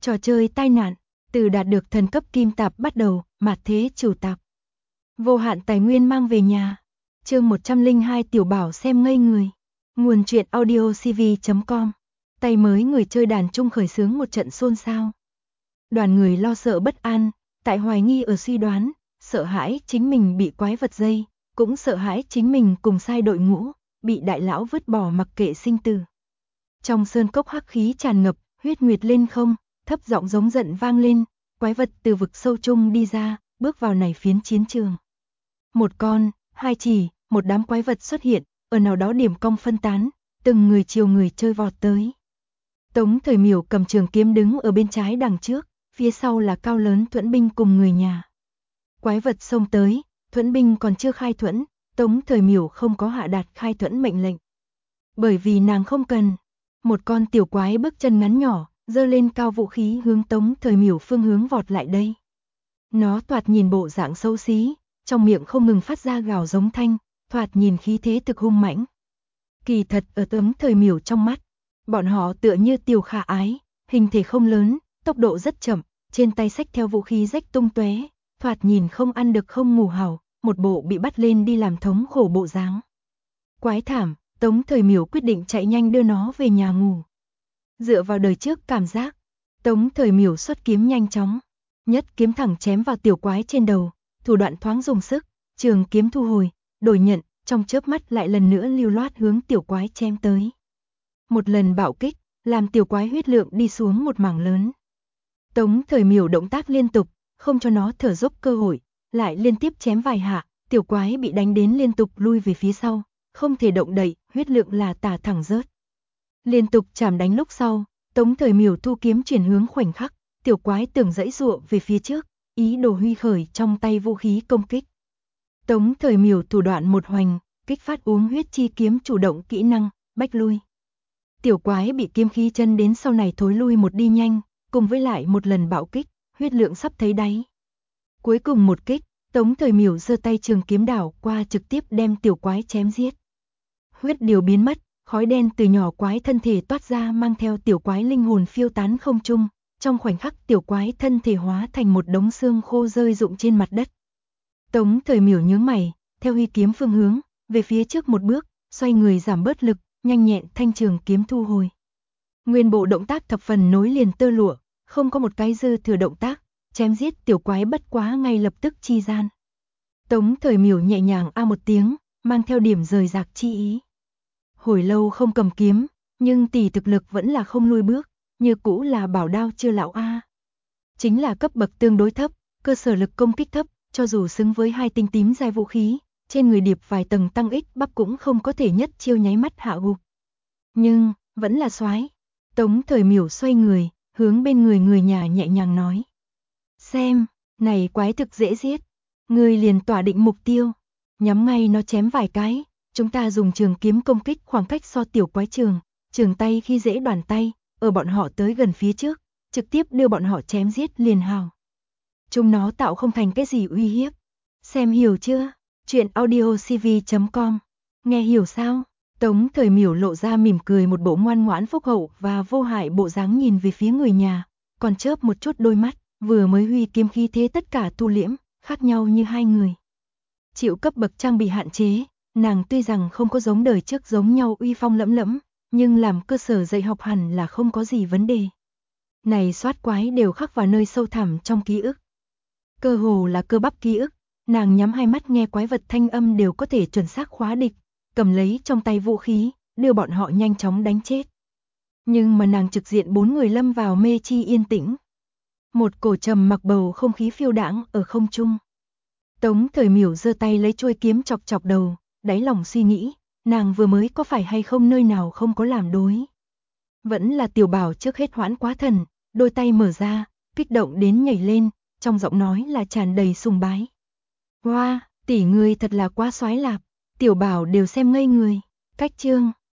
Trò chơi tai nạn, từ đạt được thần cấp kim tạp bắt đầu, mạt thế chủ tạp. Vô hạn tài nguyên mang về nhà. Chương 102 Tiểu Bảo xem ngây người. Nguồn truyện audiocv.com. Tay mới người chơi đàn trung khởi xướng một trận xôn xao. Đoàn người lo sợ bất an, tại hoài nghi ở suy đoán, sợ hãi chính mình bị quái vật dây, cũng sợ hãi chính mình cùng sai đội ngũ, bị đại lão vứt bỏ mặc kệ sinh tử. Trong sơn cốc hắc khí tràn ngập, huyết nguyệt lên không, thấp giọng giống giận vang lên, quái vật từ vực sâu chung đi ra, bước vào này phiến chiến trường. Một con, hai chỉ, một đám quái vật xuất hiện, ở nào đó điểm cong phân tán, từng người chiều người chơi vọt tới. Tống Thời Miểu cầm trường kiếm đứng ở bên trái đằng trước, phía sau là cao lớn thuẫn binh cùng người nhà. Quái vật xông tới, thuẫn binh còn chưa khai thuẫn, Tống Thời Miểu không có hạ đạt khai thuẫn mệnh lệnh. Bởi vì nàng không cần. Một con tiểu quái bước chân ngắn nhỏ, giơ lên cao vũ khí hướng Tống Thời Miểu phương hướng vọt lại đây. Nó thoạt nhìn bộ dạng xấu xí, trong miệng không ngừng phát ra gào giống thanh, thoạt nhìn khí thế thực hung mãnh. Kỳ thật ở Tống Thời Miểu trong mắt, bọn họ tựa như tiểu khả ái, hình thể không lớn, tốc độ rất chậm, trên tay xách theo vũ khí rách tung tóe, thoạt nhìn không ăn được không ngủ hảo, một bộ bị bắt lên đi làm thống khổ bộ dáng. Quái thảm, Tống Thời Miểu quyết định chạy nhanh đưa nó về nhà ngủ. Dựa vào đời trước cảm giác, Tống Thời Miểu xuất kiếm nhanh chóng, nhất kiếm thẳng chém vào tiểu quái trên đầu, thủ đoạn thoáng dùng sức, trường kiếm thu hồi, đổi nhận, trong chớp mắt lại lần nữa lưu loát hướng tiểu quái chém tới. Một lần bạo kích, làm tiểu quái huyết lượng đi xuống một mảng lớn. Tống Thời Miểu động tác liên tục, không cho nó thở dốc cơ hội, lại liên tiếp chém vài hạ, tiểu quái bị đánh đến liên tục lui về phía sau, không thể động đậy, huyết lượng là tả thẳng rớt. Liên tục chạm đánh lúc sau, Tống Thời Miểu thu kiếm chuyển hướng khoảnh khắc, tiểu quái tưởng dãy dụa về phía trước, ý đồ huy khởi trong tay vũ khí công kích. Tống Thời Miểu thủ đoạn một hoành, kích phát uống huyết chi kiếm chủ động kỹ năng, bách lui. Tiểu quái bị kiếm khí chân đến sau này thối lui một đi nhanh, cùng với lại một lần bạo kích, huyết lượng sắp thấy đáy. Cuối cùng một kích, Tống Thời Miểu giơ tay trường kiếm đảo qua trực tiếp đem tiểu quái chém giết. Huyết điều biến mất, khói đen từ nhỏ quái thân thể toát ra mang theo tiểu quái linh hồn phiêu tán không trung, trong khoảnh khắc tiểu quái thân thể hóa thành một đống xương khô rơi rụng trên mặt đất. Tống Thời Miểu nhướng mày, theo huy kiếm phương hướng, về phía trước một bước, xoay người giảm bớt lực, nhanh nhẹn thanh trường kiếm thu hồi. Nguyên bộ động tác thập phần nối liền tơ lụa, không có một cái dư thừa động tác, chém giết tiểu quái bất quá ngay lập tức chi gian. Tống Thời Miểu nhẹ nhàng a một tiếng, mang theo điểm rời rạc chi ý. Hồi lâu không cầm kiếm, nhưng tỷ thực lực vẫn là không lui bước, như cũ là bảo đao chưa lão a. Chính là cấp bậc tương đối thấp, cơ sở lực công kích thấp, cho dù xứng với hai tinh tím giai vũ khí, trên người điệp vài tầng tăng ích bắp cũng không có thể nhất chiêu nháy mắt hạ gục. Nhưng, vẫn là soái. Tống Thời Miểu xoay người, hướng bên người người nhà nhẹ nhàng nói. Xem, này quái thực dễ giết, người liền tỏa định mục tiêu, nhắm ngay nó chém vài cái, chúng ta dùng trường kiếm công kích khoảng cách so tiểu quái trường tay khi dễ đoàn tay, ở bọn họ tới gần phía trước, trực tiếp đưa bọn họ chém giết liền hào. Chúng nó tạo không thành cái gì uy hiếp. Xem hiểu chưa? Chuyện audiocv.com. Nghe hiểu sao? Tống Thời Miểu lộ ra mỉm cười một bộ ngoan ngoãn phúc hậu và vô hại bộ dáng nhìn về phía người nhà, còn chớp một chút đôi mắt, vừa mới huy kiếm khí thế tất cả thu liễm, khác nhau như hai người. Chịu cấp bậc trang bị hạn chế, nàng tuy rằng không có giống đời trước giống nhau uy phong lẫm lẫm, nhưng làm cơ sở dạy học hẳn là không có gì vấn đề. Này soát quái đều khắc vào nơi sâu thẳm trong ký ức. Cơ hồ là cơ bắp ký ức, nàng nhắm hai mắt nghe quái vật thanh âm đều có thể chuẩn xác khóa địch, cầm lấy trong tay vũ khí, đưa bọn họ nhanh chóng đánh chết. Nhưng mà nàng trực diện bốn người lâm vào mê chi yên tĩnh. Một cổ trầm mặc bầu không khí phiêu đãng ở không trung. Tống Thời Miểu giơ tay lấy chuôi kiếm chọc chọc đầu, đáy lòng suy nghĩ, nàng vừa mới có phải hay không nơi nào không có làm đối. Vẫn là Tiểu Bảo trước hết hoãn quá thần, đôi tay mở ra, kích động đến nhảy lên, trong giọng nói là tràn đầy sùng bái. Wow, tỷ ngươi thật là quá soái lạp, Tiểu Bảo đều xem ngây người. Cách chương